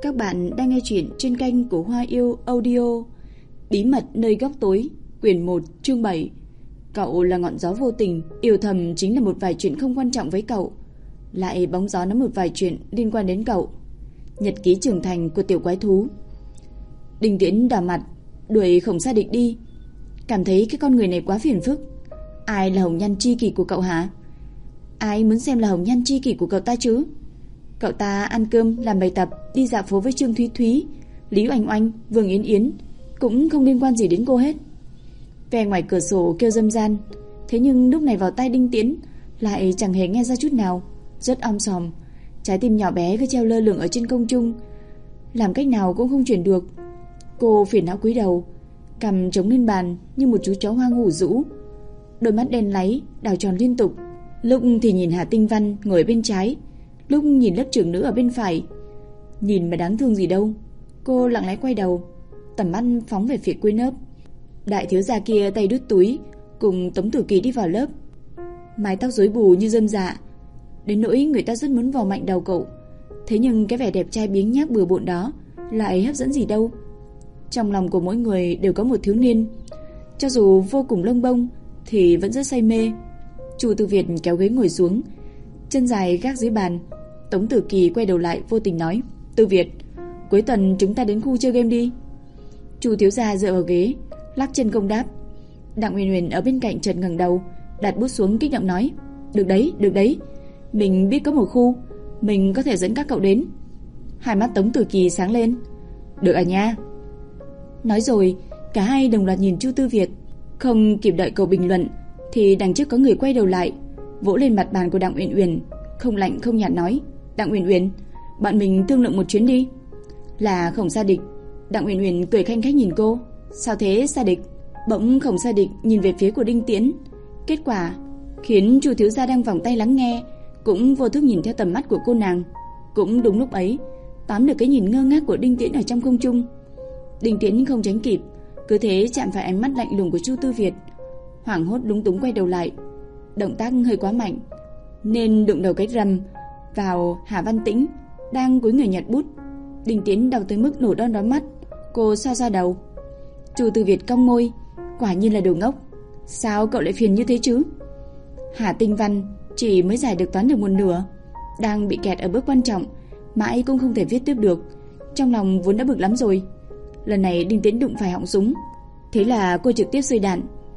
Các bạn đang nghe chuyện trên kênh của Hoa Yêu Audio. Bí mật nơi góc tối, quyển 1, chương 7. Cậu là ngọn gió vô tình, yêu thầm chính là một vài chuyện không quan trọng với cậu, lại bóng gió nói một vài chuyện liên quan đến cậu. Nhật ký trưởng thành của tiểu quái thú. Đinh Tiễn đỏ mặt, đuổi Khổng Sa Địch đi. Cảm thấy cái con người này quá phiền phức. Ai là hồng nhan tri kỷ của cậu hả? Ai muốn xem là hồng nhan tri kỷ của cậu ta chứ? Cậu ta ăn cơm, làm bài tập, đi dạo phố với Trương Thúy Thúy, Lý Oanh Oanh, Vương Yến Yến, cũng không liên quan gì đến cô hết. Ve ngoài cửa sổ kêu râm ran, thế nhưng lúc này vào tai Đinh Tiễn lại chẳng hề nghe ra chút nào, rất om sòm. Trái tim nhỏ bé cứ treo lơ lửng ở trên không trung, làm cách nào cũng không chuyển được. Cô phiền não cúi đầu, cằm chống lên bàn như một chú chó hoang ngủ rũ, đôi mắt đen láy đảo tròn liên tục, lúc thì nhìn Hà Tinh Văn ngồi bên trái, lúc nhìn lớp trưởng nữ ở bên phải. Nhìn mà đáng thương gì đâu. Cô lặng lẽ quay đầu, tầm mắt phóng về phía cuối lớp. Đại thiếu gia kia tay đút túi, cùng Tống Tử Kỳ đi vào lớp, mái tóc rối bù như rơm dạ, đến nỗi người ta rất muốn vò mạnh đầu cậu. Thế nhưng cái vẻ đẹp trai biếng nhác bừa bộn đó lại hấp dẫn gì đâu. Trong lòng của mỗi người đều có một thiếu niên, cho dù vô cùng lông bông thì vẫn rất say mê. Chu Tư Việt kéo ghế ngồi xuống, chân dài gác dưới bàn. Tống Tử Kỳ quay đầu lại vô tình nói: "Tư Việt, cuối tuần chúng ta đến khu chơi game đi." Chu thiếu gia dựa vào ghế, lắc chân không đáp. Đặng Uyển Uyển ở bên cạnh chợt ngẩng đầu, đặt bút xuống kích động nói: được đấy, mình biết có một khu, mình có thể dẫn các cậu đến." Hai mắt Tống Tử Kỳ sáng lên: "Được à nha." Nói rồi, cả hai đồng loạt nhìn Chu Tư Việt. Không kịp đợi cậu bình luận thì đằng trước có người quay đầu lại, vỗ lên mặt bàn của Đặng Uyển Uyển, không lạnh không nhạt nói: "Đặng Uyển Uyển, bạn mình thương lượng một chuyến đi." Là Khổng Sa Địch. Đặng Uyển Uyển cười khanh khách nhìn cô: "Sao thế Sa Địch?" Bỗng Khổng Sa Địch nhìn về phía của Đinh Tiễn. Kết quả khiến Chu thiếu gia đang vòng tay lắng nghe cũng vô thức nhìn theo tầm mắt của cô nàng. Cũng đúng lúc ấy, tóm được cái nhìn ngơ ngác của Đinh Tiễn ở trong không trung. Đinh Tiễn không tránh kịp, cứ thế chạm phải ánh mắt lạnh lùng của Chu Tư Việt, hoảng hốt lúng túng quay đầu lại. Động tác hơi quá mạnh nên đụng đầu cái rầm vào Hà Văn Tĩnh đang cúi người nhặt bút. Đinh Tiễn đau tới mức nổ đom đóm mắt. Cô xoa xoa đầu. Chu Tư Việt cong môi, quả nhiên là đồ ngốc. Sao cậu lại phiền như thế chứ? Hà Tinh Văn chỉ mới giải được toán được một nửa, đang bị kẹt ở bước quan trọng, mãi cũng không thể viết tiếp được. Trong lòng vốn đã bực lắm rồi, lần này Đinh Tiễn đụng phải họng súng, thế là cô trực tiếp rơi đạn.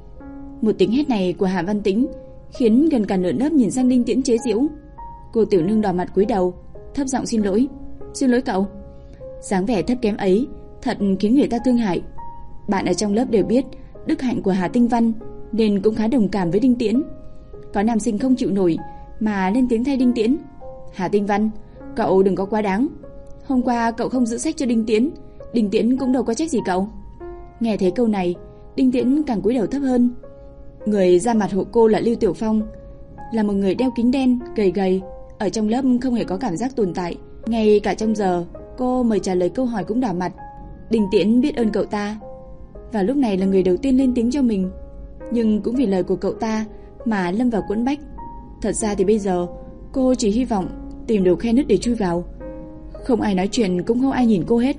Một tiếng hét này của Hà Văn Tĩnh khiến gần cả nửa lớp nhìn sang Đinh Tiễn chế giễu. Cô tiểu nương đỏ mặt cúi đầu, thấp giọng xin lỗi cậu. Dáng vẻ thấp kém ấy thật khiến người ta thương hại. Bạn ở trong lớp đều biết đức hạnh của Hà Tinh Văn nên cũng khá đồng cảm với Đinh Tiễn. Có nam sinh không chịu nổi mà lên tiếng thay Đinh Tiễn: "Hà Tinh Văn, cậu đừng có quá đáng. Hôm qua cậu không giữ sách cho Đinh Tiễn cũng đâu có trách gì cậu." Nghe thấy câu này, Đinh Tiễn càng cúi đầu thấp hơn. Người ra mặt hộ cô là Lưu Tiểu Phong, là một người đeo kính đen, gầy gầy, ở trong lớp không hề có cảm giác tồn tại. Ngay cả trong giờ cô mời trả lời câu hỏi cũng đỏ mặt. Đinh Tiễn biết ơn cậu ta, và lúc này là người đầu tiên lên tiếng cho mình, nhưng cũng vì lời của cậu ta mà lâm vào quẫn bách. Thật ra thì bây giờ cô chỉ hy vọng tìm được khe nứt để chui vào. Không ai nói chuyện, cũng không ai nhìn cô hết.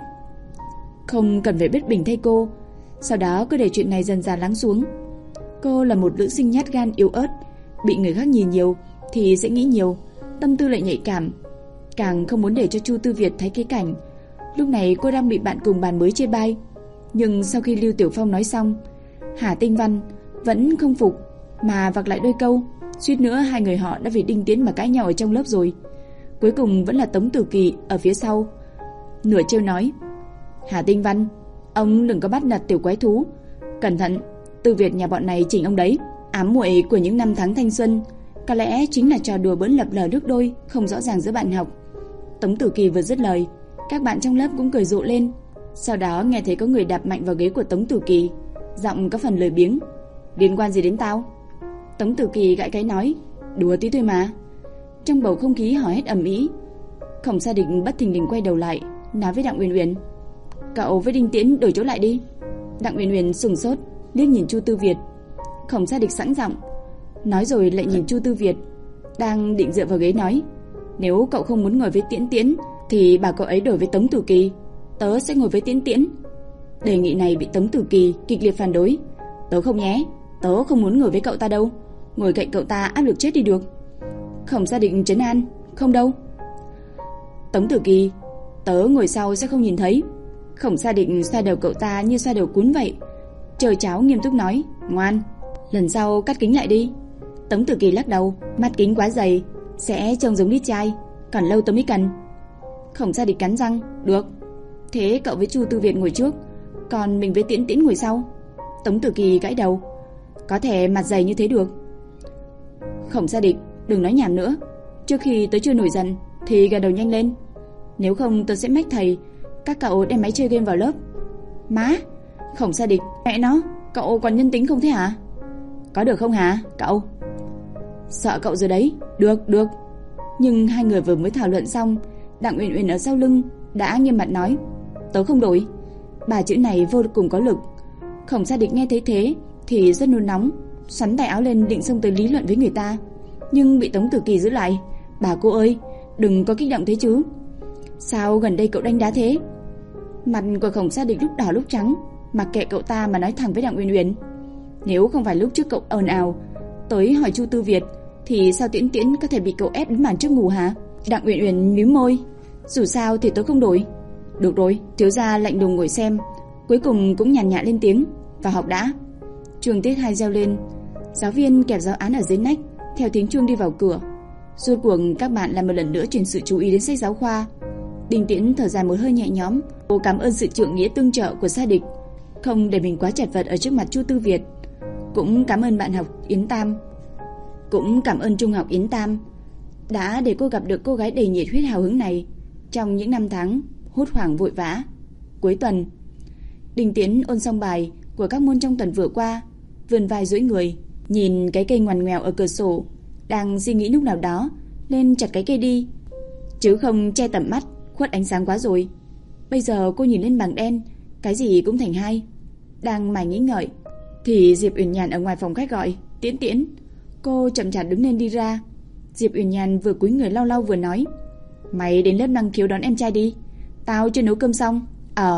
Không cần phải biết bình thay cô, sau đó cứ để chuyện này dần dần lắng xuống. Cô là một nữ sinh nhát gan yếu ớt, bị người khác nhìn nhiều thì sẽ nghĩ nhiều, tâm tư lại nhạy cảm. Càng không muốn để cho Chu Tư Việt thấy cái cảnh lúc này cô đang bị bạn cùng bàn mới chê bai. Nhưng sau khi Lưu Tiểu Phong nói xong, Hà Tinh Văn vẫn không phục mà vặc lại đôi câu. Suýt nữa hai người họ đã vì Đinh Tiễn mà cãi nhau ở trong lớp rồi. Cuối cùng vẫn là Tống Tử Kỳ ở phía sau nửa trêu nói: "Hà Tinh Văn, ông đừng có bắt nạt tiểu quái thú, cẩn thận, Tư Việt nhà bọn này chỉnh ông đấy." Ám muội của những năm tháng thanh xuân có lẽ chính là trò đùa bỡn lập lờ nước đôi không rõ ràng giữa bạn học. Tống Tử Kỳ vừa dứt lời, các bạn trong lớp cũng cười rộ lên. Sau đó nghe thấy có người đạp mạnh vào ghế của Tống Tử Kỳ, giọng có phần lười biếng: "Liên quan gì đến tao?" Tống Tử Kỳ gãi cái nói: "Đùa tí thôi mà." Trong bầu không khí hò hét ầm ĩ, Khổng Sa Địch bất thình lình quay đầu lại, nói với Đặng Uyển Uyển: "Cậu với Đinh Tiễn đổi chỗ lại đi." Đặng Uyển Uyển sững sốt, liếc nhìn Chu Tư Việt. Khổng Sa Địch sẵn giọng, nói rồi lại nhìn Chu Tư Việt đang định dựa vào ghế nói: "Nếu cậu không muốn ngồi với Tiễn Tiễn Thì bảo cậu ấy đổi với Tống Tử Kỳ, tớ sẽ ngồi với Tiễn Tiễn. Đề nghị này bị Tống Tử Kỳ kịch liệt phản đối. Tớ không nhé, tớ không muốn ngồi với cậu ta đâu, ngồi cạnh cậu ta áp lực chết đi được. Khổng Gia Định trấn an, không đâu. Tống Tử Kỳ, tớ ngồi sau sẽ không nhìn thấy. Khổng Gia Định xoa đầu cậu ta như xoa đầu cún vậy. Trời cháo nghiêm túc nói, ngoan, lần sau cắt kính lại đi. Tống Tử Kỳ lắc đầu, mắt kính quá dày, sẽ trông giống đít trai, còn lâu tớ mới cần. Khổng Gia Định cắn răng, được. Thế cậu với Chu Tư Việt ngồi trước, còn mình với Tiễn Tiễn ngồi sau. Tống Tử Kỳ gãi đầu, có thể mặt dày như thế được. Khổng Gia Định, đừng nói nhảm nữa. Trước khi tớ chưa nổi giận thì gật đầu nhanh lên, nếu không tớ sẽ mách thầy các cậu đem máy chơi game vào lớp. Má! Khổng Gia Định, mẹ nó, cậu còn nhân tính không thế hả? Có được không hả cậu? Sợ cậu rồi đấy. Được. Nhưng hai người vừa mới thảo luận xong, Đặng Uyển Uyển ở sau lưng đã nghiêm mặt nói, tớ không đổi. Bà chữ này vô cùng có lực. Khổng Gia Định nghe thấy thế thì rất nôn nóng, xoắn tay áo lên định xông tới lý luận với người ta, nhưng bị Tống Tử Kỳ giữ lại. Bà cô ơi, đừng có kích động thế chứ. Sao gần đây cậu đánh đá thế? Mặt của Khổng Gia Định lúc đỏ lúc trắng, mặc kệ cậu ta mà nói thẳng với Đặng Uyển Uyển. Nếu không phải lúc trước cậu ồn ào tới hỏi Chu Tư Việt, thì sao Tiễn Tiễn có thể bị cậu ép đến màn trước ngủ hả? Đặng Uyển Uyển mím môi, dù sao thì tôi không đổi. Được rồi, thiếu gia lạnh lùng ngồi xem, cuối cùng cũng nhàn nhạt lên tiếng, vào học đã. Chuông tiết 2 reo lên, giáo viên kẹp giáo án ở dưới nách, theo tiếng chuông đi vào cửa. Rốt cuộc các bạn lại một lần nữa chuyển sự chú ý đến sách giáo khoa. Đinh Tiễn thở dài một hơi nhẹ nhõm, cô cảm ơn sự trượng nghĩa tương trợ của gia đình, không để mình quá chật vật ở trước mặt Chu Tư Việt. Cũng cảm ơn bạn học Yến Tam, cũng cảm ơn trung học Yến Tam đã để cô gặp được cô gái đầy nhiệt huyết hào hứng này trong những năm tháng hốt hoảng vội vã. Cuối tuần, Đinh Tiễn ôn xong bài của các môn trong tuần vừa qua, vươn vai duỗi người, nhìn cái cây ngoằn ngoèo ở cửa sổ, đang suy nghĩ lúc nào đó lên chặt cái cây đi, chứ không che tầm mắt, khuất ánh sáng quá rồi. Bây giờ cô nhìn lên bảng đen, cái gì cũng thành hai. Đang mải nghĩ ngợi thì Diệp Uyển Nhàn ở ngoài phòng khách gọi, Tiễn Tiễn. Cô chậm chạp đứng lên đi ra. Diệp Uyển Nhàn vừa cúi người lau lau vừa nói, mày đến lớp năng khiếu đón em trai đi, tao chưa nấu cơm xong.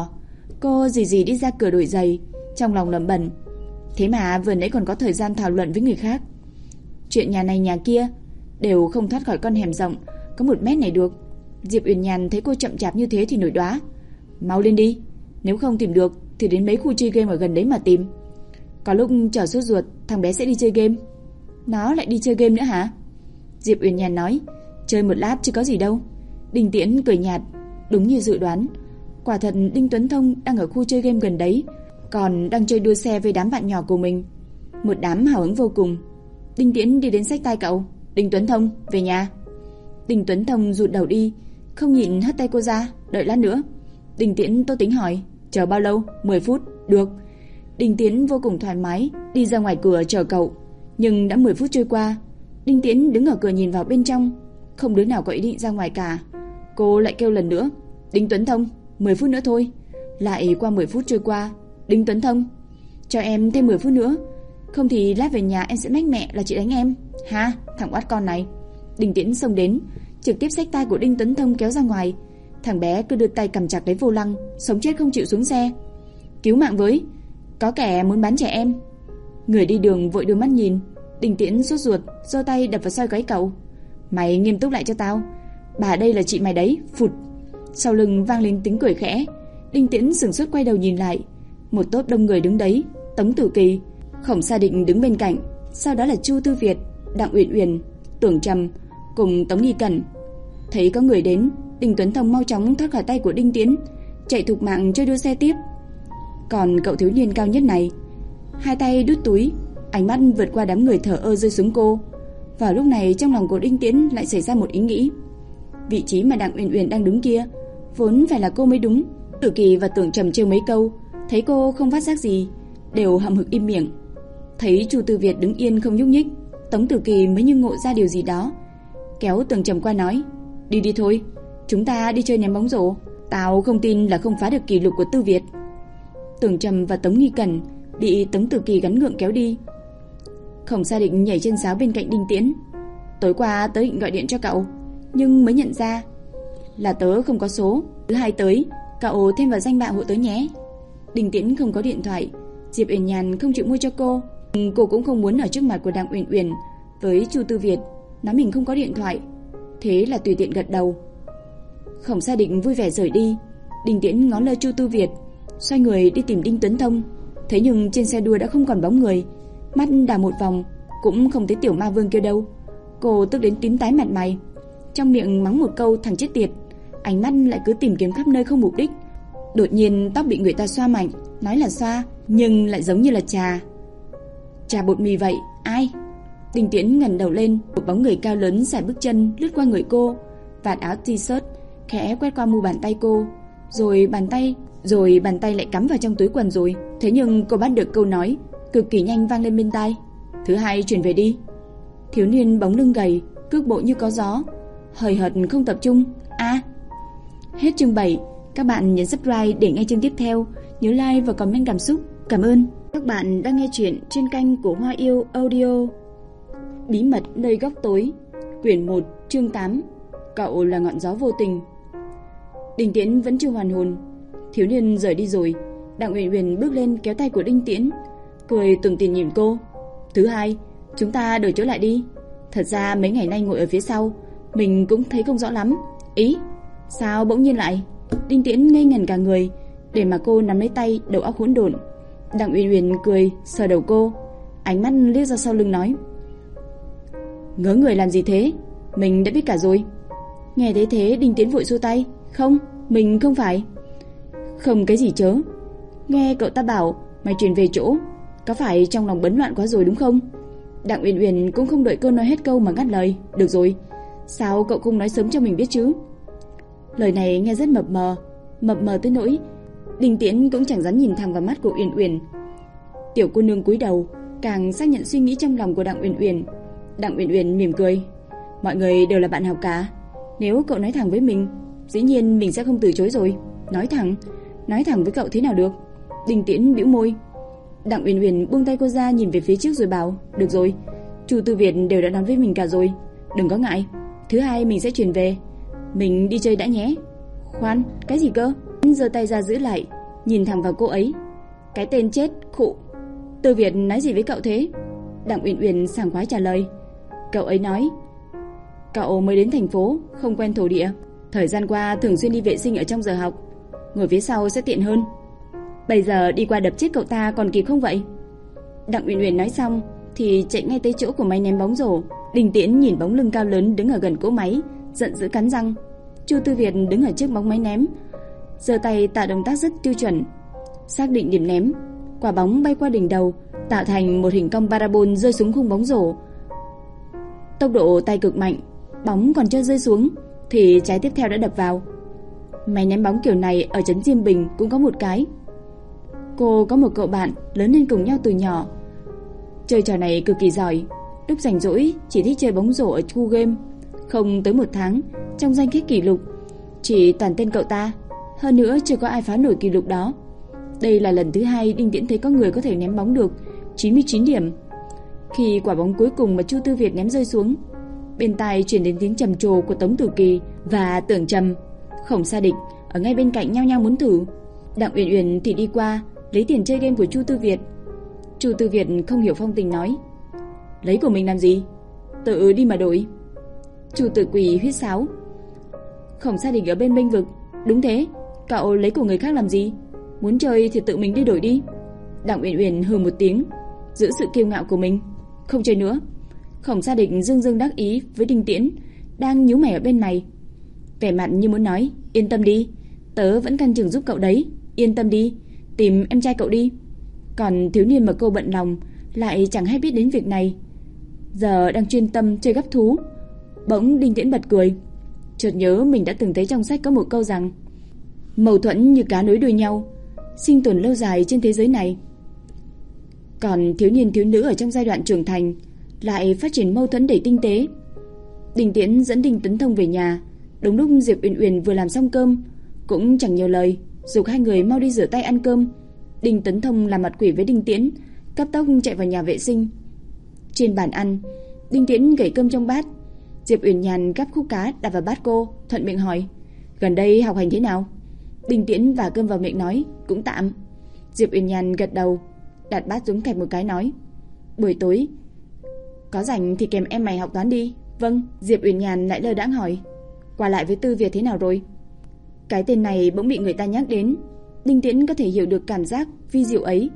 Cô gì đi ra cửa đổi giày, trong lòng lẩm bẩm, thế mà vừa nãy còn có thời gian thảo luận với người khác. Chuyện nhà này nhà kia đều không thoát khỏi con hẻm rộng có 1 mét này được. Diệp Uyển Nhàn thấy cô chậm chạp như thế thì nổi đoá, mau lên đi, nếu không tìm được thì đến mấy khu chơi game ở gần đấy mà tìm. Có lúc chờ sốt ruột thằng bé sẽ đi chơi game. Nó lại đi chơi game nữa hả? Diệp Uyển Nhàn nói, chơi một lát chứ có gì đâu. Đinh Tiễn cười nhạt, đúng như dự đoán, quả thật Đinh Tuấn Thông đang ở khu chơi game gần đấy, còn đang chơi đua xe với đám bạn nhỏ của mình, một đám hào hứng vô cùng. Đinh Tiễn đi đến xách tay cậu, Đinh Tuấn Thông, về nhà. Đinh Tuấn Thông rụt đầu đi, không nhịn hất tay cô ra, đợi lát nữa. Đinh Tiễn tô tính hỏi, chờ bao lâu? 10 phút, được. Đinh Tiễn vô cùng thoải mái đi ra ngoài cửa chờ cậu, nhưng đã 10 phút trôi qua. Đinh Tiễn đứng ở cửa nhìn vào bên trong, không đứa nào có ý định ra ngoài cả. Cô lại kêu lần nữa, Đinh Tuấn Thông, 10 phút nữa thôi. Lại qua 10 phút trôi qua. Đinh Tuấn Thông, cho em thêm 10 phút nữa, không thì lát về nhà em sẽ mách mẹ là chị đánh em. Ha, thằng oát con này. Đinh Tiễn xông đến, trực tiếp xách tay của Đinh Tuấn Thông kéo ra ngoài. Thằng bé cứ đưa tay cầm chặt lấy vô lăng, sống chết không chịu xuống xe. Cứu mạng với, có kẻ muốn bán trẻ em. Người đi đường vội đưa mắt nhìn. Đinh Tiễn sốt ruột, giơ tay đập vào soi gáy cậu. Mày nghiêm túc lại cho tao, bà đây là chị mày đấy. Phụt. Sau lưng vang lên tiếng cười khẽ. Đinh Tiễn sửng sốt quay đầu nhìn lại, một tốp đông người đứng đấy. Tống Tử Kỳ, Khổng Sa Định đứng bên cạnh, sau đó là Chu Tư Việt, Đặng Uyển Uyển, Tưởng Trầm cùng Tống Nghi Cẩn. Thấy có người đến, Đinh Tuấn Thông mau chóng thoát khỏi tay của Đinh Tiễn, chạy thục mạng chơi đua xe tiếp. Còn cậu thiếu niên cao nhất này, hai tay đút túi, ánh mắt vượt qua đám người thờ ơ rơi xuống cô. Vào lúc này trong lòng của Đinh Tiễn lại xảy ra một ý nghĩ. Vị trí mà Đặng Uyển Uyển đang đứng kia vốn phải là cô mới đúng. Tử Kỳ và Tưởng Trầm trêu mấy câu, thấy cô không phát giác gì, đều hậm hực im miệng. Thấy Chu Tư Việt đứng yên không nhúc nhích, Tống Tử Kỳ mới như ngộ ra điều gì đó, kéo Tưởng Trầm qua nói, đi thôi, chúng ta đi chơi ném bóng rổ, tao không tin là không phá được kỷ lục của Tư Việt. Tưởng Trầm và Tống Nghi Cẩn bị Tống Tử Kỳ gắn gượng kéo đi. Khổng Sa Định nhảy trên sáo bên cạnh Đinh Tiễn. Tối qua tớ định gọi điện cho cậu, nhưng mới nhận ra là tớ không có số, thứ hai tới, cậu thêm vào danh bạ hộ tớ nhé. Đinh Tiễn không có điện thoại, Diệp Uyển Nhàn không chịu mua cho cô. Cô cũng không muốn ở trước mặt của Đặng Uyển Uyển với Chu Tư Việt nói mình không có điện thoại, thế là tùy tiện gật đầu. Khổng Sa Định vui vẻ rời đi. Đinh Tiễn ngó lơ Chu Tư Việt, xoay người đi tìm Đinh Tuấn Thông. Thế nhưng trên xe đua đã không còn bóng người, mắt đảo một vòng cũng không thấy tiểu ma vương kia đâu. Cô tức đến tím tái mặt mày, trong miệng mắng một câu thằng chết tiệt, ánh mắt lại cứ tìm kiếm khắp nơi không mục đích. Đột nhiên tóc bị người ta xoa mạnh, nói là xoa nhưng lại giống như là trà bột mì vậy. Ai? Đinh Tiễn ngẩng đầu lên, một bóng người cao lớn sải bước chân lướt qua người cô, vạt áo t-shirt khẽ quét qua mu bàn tay cô, rồi bàn tay lại cắm vào trong túi quần rồi. Thế nhưng cô bắt được câu nói cực kỳ nhanh vang lên bên tai. Thứ hai chuyển về đi. Thiếu niên bóng lưng gầy, cước bộ như có gió, hời hợt không tập trung. Hết chương 7. Các bạn nhấn subscribe để nghe chương tiếp theo. Nhớ like và comment cảm xúc. Cảm ơn. Các bạn đang nghe chuyện trên kênh của Hoa Yêu Audio. Bí mật nơi góc tối, quyển 1, chương 8. Cậu là ngọn gió vô tình. Đinh Tiễn vẫn chưa hoàn hồn. Thiếu niên rời đi rồi. Đặng Uyển Uyển bước lên kéo tay của Đinh Tiễn, cười tủm tỉm nhìn cô. Thứ hai, chúng ta đổi chỗ lại đi. Thật ra mấy ngày nay ngồi ở phía sau, mình cũng thấy không rõ lắm. Ý? Sao bỗng nhiên lại? Đinh Tiễn ngây ngẩn cả người, để mà cô nắm lấy tay, đầu óc hỗn độn. Đặng Uyển Uyển cười sờ đầu cô, ánh mắt liếc ra sau lưng nói: Ngớ người làm gì thế? Mình đã biết cả rồi. Nghe thấy thế, Đinh Tiễn vội xua tay. Không, mình không phải. Không cái gì chớ. Nghe cậu ta bảo mày chuyển về chỗ, có phải trong lòng bấn loạn quá rồi đúng không? Đặng Uyển Uyển cũng không đợi cô nói hết câu mà ngắt lời. Được rồi, sao cậu không nói sớm cho mình biết chứ? Lời này nghe rất mập mờ tới nỗi Đinh Tiễn cũng chẳng dám nhìn thẳng vào mắt của Uyển Uyển. Tiểu cô nương cúi đầu, càng xác nhận suy nghĩ trong lòng của Đặng Uyển Uyển. Đặng Uyển Uyển mỉm cười. Mọi người đều là bạn học cả, nếu cậu nói thẳng với mình, dĩ nhiên mình sẽ không từ chối rồi. Nói thẳng với cậu thế nào được? Đinh Tiễn bĩu môi. Đặng Uyển Uyển buông tay cô ra, nhìn về phía trước rồi bảo: Được rồi, Chu Tư Việt đều đã nói với mình cả rồi, đừng có ngại. Thứ hai mình sẽ chuyển về, mình đi chơi đã nhé. Khoan, cái gì cơ? Giơ tay ra giữ lại, nhìn thẳng vào cô ấy. Cái tên chết khụ, Tư Việt nói gì với cậu thế? Đặng Uyển Uyển sảng khoái trả lời. Cậu ấy nói cậu mới đến thành phố, không quen thổ địa, thời gian qua thường xuyên đi vệ sinh ở trong giờ học, ngồi phía sau sẽ tiện hơn. Bây giờ đi qua đập chết cậu ta còn kịp không vậy? Đặng Uyển Uyển nói xong thì chạy ngay tới chỗ của máy ném bóng rổ. Đinh Tiễn nhìn bóng lưng cao lớn đứng ở gần cỗ máy, giận dữ cắn răng. Chu Tư Việt đứng ở trước bóng máy ném, giơ tay tạo động tác rất tiêu chuẩn, xác định điểm ném. Quả bóng bay qua đỉnh đầu, tạo thành một hình cong parabol rơi xuống khung bóng rổ. Tốc độ tay cực mạnh, bóng còn chưa rơi xuống thì trái tiếp theo đã đập vào. Máy ném bóng kiểu này ở trấn Diêm Bình cũng có một cái. Cô có một cậu bạn lớn lên cùng nhau từ nhỏ, chơi trò này cực kỳ giỏi. Lúc rảnh rỗi chỉ thích chơi bóng rổ ở khu game. Không tới 1 tháng, trong danh sách kỷ lục chỉ toàn tên cậu ta, hơn nữa chưa có ai phá nổi kỷ lục đó. Đây là lần thứ hai Đinh Tiễn thấy có người có thể ném bóng được 99 điểm. Khi quả bóng cuối cùng mà Chu Tư Việt ném rơi xuống, bên tai truyền đến tiếng trầm trồ của Tống Tử Kỳ và Tưởng Trầm. Khổng Sa Địch ở ngay bên cạnh nhao nhao muốn thử. Đặng Uyển Uyển thì đi qua lấy tiền chơi game của Chu Tư Việt. Chu Tư Việt không hiểu phong tình nói: Lấy của mình làm gì? Tự đi mà đổi. Chu Tử Quỳ huýt sáo. Khổng Sa Địch ở bên Minh Vực: Đúng thế, cậu lấy của người khác làm gì? Muốn chơi thì tự mình đi đổi đi. Đặng Uyển Uyển hừ một tiếng, giữ sự kiêu ngạo của mình. Không chơi nữa. Khổng Sa Địch dương dương đắc ý với Đinh Tiễn đang nhíu mày ở bên này, vẻ mặt như muốn nói: Yên tâm đi, tớ vẫn canh chừng giúp cậu đấy. Yên tâm đi, tìm em trai cậu đi. Còn thiếu niên mà cô bận lòng lại chẳng hay biết đến việc này, giờ đang chuyên tâm chơi gắp thú. Bỗng Đinh Tiễn bật cười, chợt nhớ mình đã từng thấy trong sách có một câu rằng mâu thuẫn như cá nối đuôi nhau, sinh tồn lâu dài trên thế giới này. Còn thiếu niên thiếu nữ ở trong giai đoạn trưởng thành lại phát triển mâu thuẫn đầy tinh tế. Đinh Tiễn dẫn Đinh Tấn Thông về nhà, đúng lúc Diệp Uyển Uyển vừa làm xong cơm, cũng chẳng nhiều lời, giục hai người mau đi rửa tay ăn cơm. Đinh Tấn Thông làm mặt quỷ với Đinh Tiễn, cấp tốc chạy vào nhà vệ sinh. Trên bàn ăn, Đinh Tiễn gẩy cơm trong bát. Diệp Uyển Nhàn gắp khúc cá đặt vào bát cô, thuận miệng hỏi: Gần đây học hành thế nào? Đinh Tiễn và cơm vào miệng nói, cũng tạm. Diệp Uyển Nhàn gật đầu, đặt bát xuống cạnh một cái nói, buổi tối có rảnh thì kèm em mày học toán đi. Vâng. Diệp Uyển Nhàn lại lơ đãng hỏi, qua lại với Tư Việt thế nào rồi? Cái tên này bỗng bị người ta nhắc đến, Đinh Tiễn có thể hiểu được cảm giác vi diệu ấy.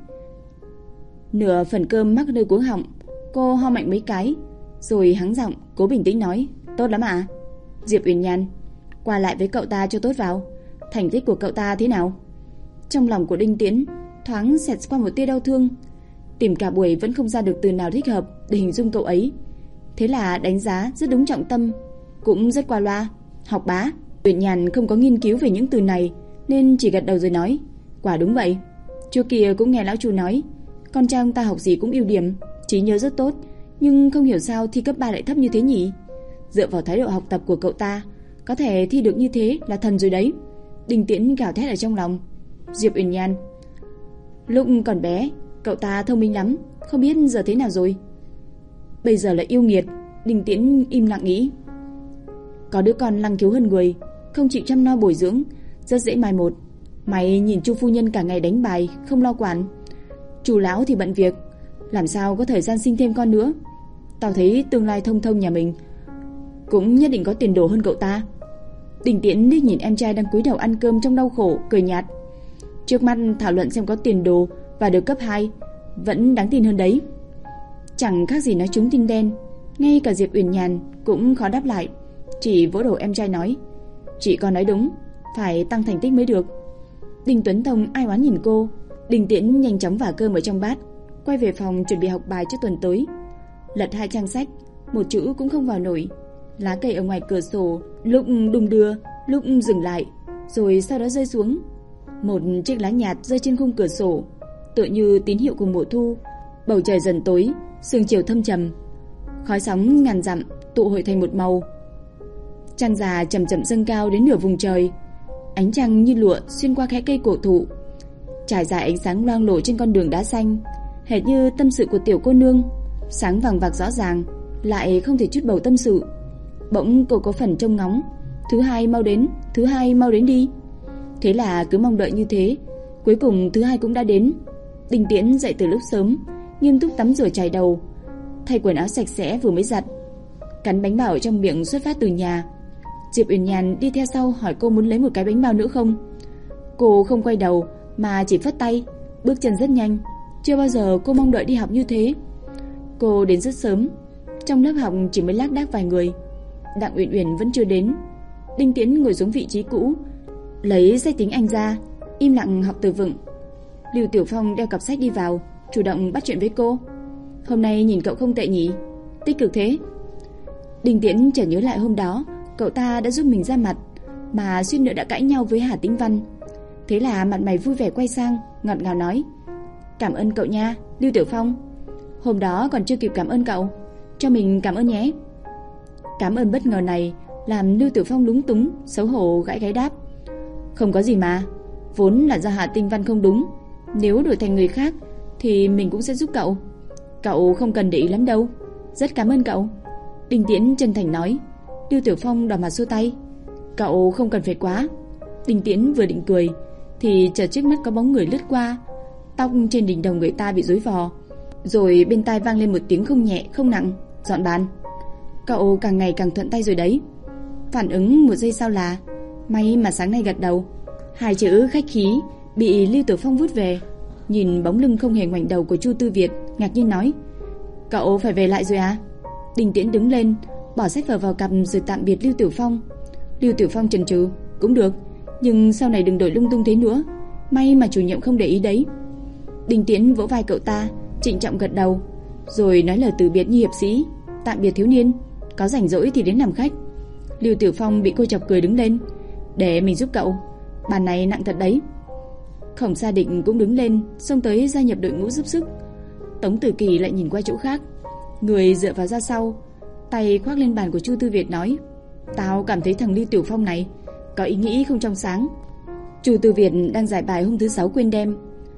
Nửa phần cơm mắc nơi cuống họng, cô ho mạnh mấy cái, rồi hắng giọng, cố bình tĩnh nói, tốt lắm ạ. Diệp Uyển Nhàn, qua lại với cậu ta cho tốt vào. Thành tích của cậu ta thế nào? Trong lòng của Đinh Tiễn thoáng xẹt qua một tia đau thương, tìm cả buổi vẫn không ra được từ nào thích hợp để hình dung cậu ấy. Thế là đánh giá rất đúng trọng tâm, cũng rất qua loa, học bá. Uyển Nhàn không có nghiên cứu về những từ này nên chỉ gật đầu rồi nói, quả đúng vậy. Trước kia cũng nghe lão Chu nói, con trai ông ta học gì cũng ưu điểm, trí nhớ rất tốt, nhưng không hiểu sao thi cấp 3 lại thấp như thế nhỉ. Dựa vào thái độ học tập của cậu ta, có thể thi được như thế là thần rồi đấy. Đinh Tiễn gào thét ở trong lòng. Diệp Uyển Nhàn, lúc còn bé cậu ta thông minh lắm, không biết giờ thế nào rồi. Bây giờ lại yêu nghiệt. Đinh Tiễn im lặng nghĩ, có đứa con lăng kiếu hơn người, không chịu chăm lo bồi dưỡng, rất dễ mai một. Mày nhìn Chu phu nhân cả ngày đánh bài, không lo quản. Chu lão thì bận việc, làm sao có thời gian sinh thêm con nữa. Tao thấy tương lai Thông Thông nhà mình cũng nhất định có tiền đồ hơn cậu ta. Đinh Tiễn liếc nhìn em trai đang cúi đầu ăn cơm trong đau khổ, cười nhạt. Trước mắt thảo luận xem có tiền đồ và được cấp 2 vẫn đáng tin hơn đấy. Chẳng khác gì nói trúng tin đen. Ngay cả Diệp Uyển Nhàn cũng khó đáp lại, chỉ vỗ đầu em trai nói, chị con nói đúng, phải tăng thành tích mới được. Đinh Tuấn Thông ai oán nhìn cô. Đinh Tiễn nhanh chóng vả cơm ở trong bát, quay về phòng chuẩn bị học bài cho tuần tới. Lật 2 trang sách, một chữ cũng không vào nổi. Lá cây ở ngoài cửa sổ lúc đung đưa, lúc dừng lại, rồi sau đó rơi xuống. Một chiếc lá nhạt rơi trên khung cửa sổ, tựa như tín hiệu của mùa thu. Bầu trời dần tối, sương chiều thâm trầm, khói sóng ngàn dặm tụ hội thành một màu. Trăng già chậm chậm dâng cao đến nửa vùng trời, ánh trăng như lụa xuyên qua kẽ cây cổ thụ, trải dài ánh sáng loang lổ trên con đường đá xanh, hệt như tâm sự của tiểu cô nương, sáng vàng vặc rõ ràng, lại không thể chút bầu tâm sự. Bỗng cô có phần trông ngóng, thứ hai mau đến, thứ hai mau đến đi. Thế là cứ mong đợi như thế, cuối cùng thứ hai cũng đã đến. Đinh Tiễn dậy từ lúc sớm, nghiêm túc tắm rửa chải đầu, thay quần áo sạch sẽ vừa mới giặt, cắn bánh bao trong miệng xuất phát từ nhà. Diệp Uyển Nhàn đi theo sau hỏi cô muốn lấy một cái bánh bao nữa không. Cô không quay đầu mà chỉ phất tay, bước chân rất nhanh. Chưa bao giờ cô mong đợi đi học như thế. Cô đến rất sớm, trong lớp học chỉ mới lác đác vài người. Đặng Uyển Uyển vẫn chưa đến. Đinh Tiễn ngồi xuống vị trí cũ, lấy sách tiếng Anh ra, im lặng học từ vựng. Lưu Tiểu Phong đeo cặp sách đi vào, chủ động bắt chuyện với cô. Hôm nay nhìn cậu không tệ nhỉ, tích cực thế. Đinh Tiễn chợt nhớ lại hôm đó cậu ta đã giúp mình ra mặt, mà suýt nữa đã cãi nhau với Hà Tĩnh Văn. Thế là mặt mày vui vẻ quay sang, ngọt ngào nói, cảm ơn cậu nha, Lưu Tiểu Phong. Hôm đó còn chưa kịp cảm ơn cậu, cho mình cảm ơn nhé. Cảm ơn bất ngờ này làm Lưu Tiểu Phong lúng túng, xấu hổ gãi gáy đáp, không có gì mà, vốn là do Hà Tĩnh Văn không đúng, nếu đổi thành người khác thì mình cũng sẽ giúp cậu. Cậu không cần để ý lắm đâu, rất cảm ơn cậu. Đinh Tiễn chân thành nói. Lưu Tiểu Phong đỏ mặt xua tay, cậu không cần phải quá. Đinh Tiễn vừa định cười thì chợt trước mắt có bóng người lướt qua, tóc trên đỉnh đầu người ta bị rối vò, rồi bên tai vang lên một tiếng không nhẹ không nặng, dọn bàn. Cậu càng ngày càng thuận tay rồi đấy. Phản ứng một giây sau là, may mà sáng nay gật đầu. Hai chữ khách khí bị Lưu Tiểu Phong vút về. Nhìn bóng lưng không hề ngoảnh đầu của Chu Tư Việt, ngạc nhiên nói, cậu phải về lại rồi à? Đinh Tiễn đứng lên, bỏ sách vở vào cặp rồi tạm biệt Lưu Tiểu Phong. Lưu Tiểu Phong chần chừ, cũng được, nhưng sau này đừng đổi lung tung thế nữa, may mà chủ nhiệm không để ý đấy. Đinh Tiễn vỗ vai cậu ta, trịnh trọng gật đầu, rồi nói lời từ biệt như hiệp sĩ, tạm biệt thiếu niên, có rảnh rỗi thì đến làm khách. Lưu Tiểu Phong bị cô chọc cười đứng lên, để mình giúp cậu, bàn này nặng thật đấy. Khổng Sa Định cũng đứng lên, xông tới gia nhập đội ngũ giúp sức. Tống Tử Kỳ lại nhìn qua chỗ khác, người dựa vào ra sau, tay khoác lên bàn của Chu Tư Việt nói, tao cảm thấy thằng Lưu Tiểu Phong này có ý nghĩ không trong sáng. Chu Tư Việt đang giải bài hôm thứ 6 quên đem,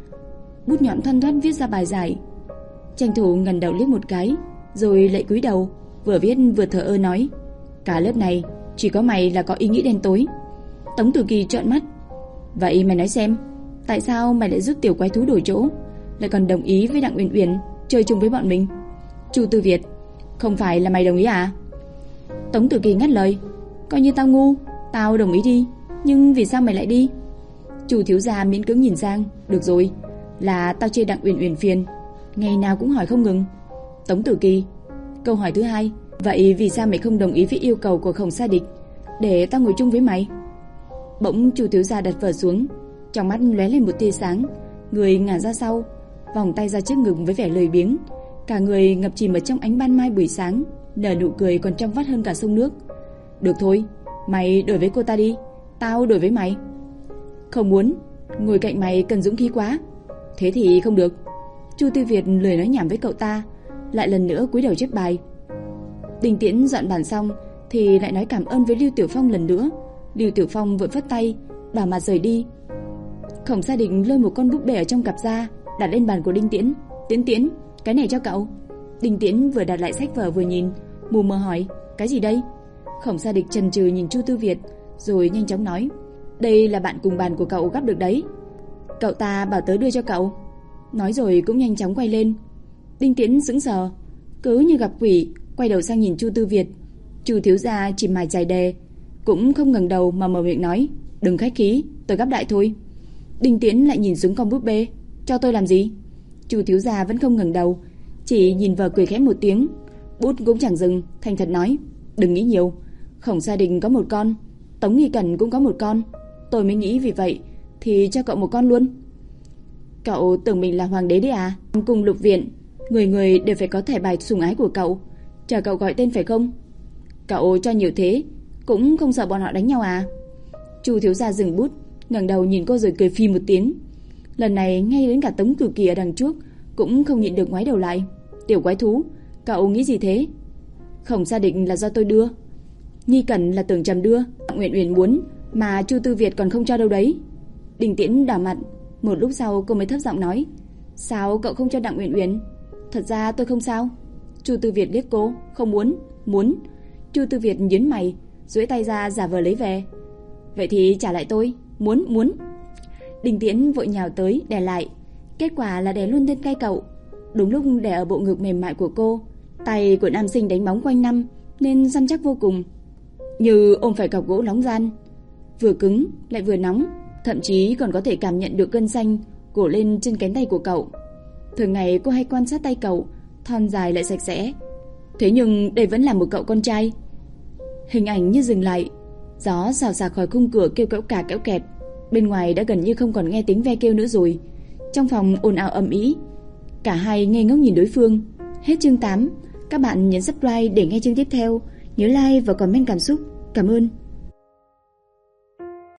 bút nhọn thoăn thoắt viết ra bài giải, tranh thủ ngẩng đầu liếc một cái, rồi lại cúi đầu, vừa viết vừa thờ ơ nói, cả lớp này chỉ có mày là có ý nghĩ đen tối. Tống Tử Kỳ trợn mắt. Vậy mày nói xem, tại sao mày lại giúp tiểu quái thú đổi chỗ, lại còn đồng ý với Đặng Uyển Uyển chơi chung với bọn mình? Chu Tư Việt, không phải là mày đồng ý à? Tống Tử Kỳ ngắt lời. Coi như tao ngu, tao đồng ý đi, nhưng vì sao mày lại đi? Chu thiếu gia miễn cưỡng nhìn sang. Được rồi, là tao chê Đặng Uyển Uyển phiền, ngày nào cũng hỏi không ngừng. Tống Tử Kỳ, câu hỏi thứ hai, vậy vì sao mày không đồng ý với yêu cầu của Khổng Sa Địch để tao ngồi chung với mày? Bỗng Chu thiếu gia đặt vở xuống, trong mắt lóe lên một tia sáng, người ngả ra sau, vòng tay ra trước ngực với vẻ lười biếng, cả người ngập chìm ở trong ánh ban mai buổi sáng, nở nụ cười còn trong vắt hơn cả sông nước. Được thôi, mày đổi với cô ta đi, tao đổi với mày. Không muốn, ngồi cạnh mày cần dũng khí quá. Thế thì không được. Chu Tư Việt lười nói nhảm với cậu ta, lại lần nữa cúi đầu chép bài. Đinh Tiễn dọn bàn xong thì lại nói cảm ơn với Lưu Tiểu Phong lần nữa. Lưu Tiểu Phong vội phất tay, đảo mặt rời đi. Khổng Sa Địch lôi một con búp bê ở trong cặp ra, đặt lên bàn của Đinh Tiễn. Tiễn, cái này cho cậu. Đinh Tiễn vừa đặt lại sách vở vừa nhìn, mù mờ hỏi, cái gì đây? Khổng Sa Địch chần chừ nhìn Chu Tư Việt, rồi nhanh chóng nói, đây là bạn cùng bàn của cậu gắp được đấy, cậu ta bảo tớ đưa cho cậu. Nói rồi cũng nhanh chóng quay lên. Đinh Tiễn sững sờ, cứ như gặp quỷ, quay đầu sang nhìn Chu Tư Việt. Chu thiếu gia chìm mài chài đề, cũng không ngẩng đầu mà mở miệng nói, đừng khách khí, tôi gắp đại thôi. Đinh Tiễn lại nhìn xuống con búp bê, cho tôi làm gì? Chu thiếu gia vẫn không ngẩng đầu, chỉ nhìn vờ cười khẽ một tiếng, bút cũng chẳng dừng, thành thật nói, đừng nghĩ nhiều, Khổng Sa Địch có một con, Tống Nghi Cẩn cũng có một con, tôi mới nghĩ vì vậy thì cho cậu một con luôn. Cậu tưởng mình là hoàng đế đấy à? Cùng Lục Viện, người người đều phải có thẻ bài sủng ái của cậu, chờ cậu gọi tên phải không? Cậu cho nhiều thế, cũng không sợ bọn họ đánh nhau à? Chu thiếu gia dừng bút, ngẩng đầu nhìn cô rồi cười phì một tiếng. Lần này ngay đến cả Tống Tử Kỳ ở đằng trước cũng không nhịn được ngoái đầu lại. Tiểu quái thú, cậu nghĩ gì thế? Khổng Sa Địch là do tôi đưa, Nghi Cẩn là Tưởng Trầm đưa, Uyển Uyển muốn mà Chu Tư Việt còn không cho đâu đấy. Đinh Tiễn đỏ mặt, một lúc sau cô mới thấp giọng nói, sao cậu không cho Đặng Uyển Uyển? Thật ra tôi không sao. Chu Tư Việt liếc cô, không muốn. Muốn. Chu Tư Việt nhướng mày, duỗi tay ra giả vờ lấy về. Vậy thì trả lại tôi. Muốn. Đinh Tiễn vội nhào tới đè lại, kết quả là đè luôn lên tay cậu. Đúng lúc đè ở bộ ngực mềm mại của cô, tay của nam sinh đánh bóng quanh năm nên săn chắc vô cùng, như ôm phải cọc gỗ nóng ran, vừa cứng lại vừa nóng, thậm chí còn có thể cảm nhận được gân xanh cổ lên trên cánh tay của cậu. Thường ngày cô hay quan sát tay cậu, thon dài lại sạch sẽ, thế nhưng đây vẫn là một cậu con trai. Hình ảnh như dừng lại, gió xào xạc khỏi khung cửa kêu kéo cả kéo kẹt. Bên ngoài đã gần như không còn nghe tiếng ve kêu nữa rồi. Trong phòng ồn ào ầm ĩ, cả hai ngây ngốc nhìn đối phương. Hết chương 8. Các bạn nhấn subscribe để nghe chương tiếp theo. Nhớ like và comment cảm xúc. Cảm ơn.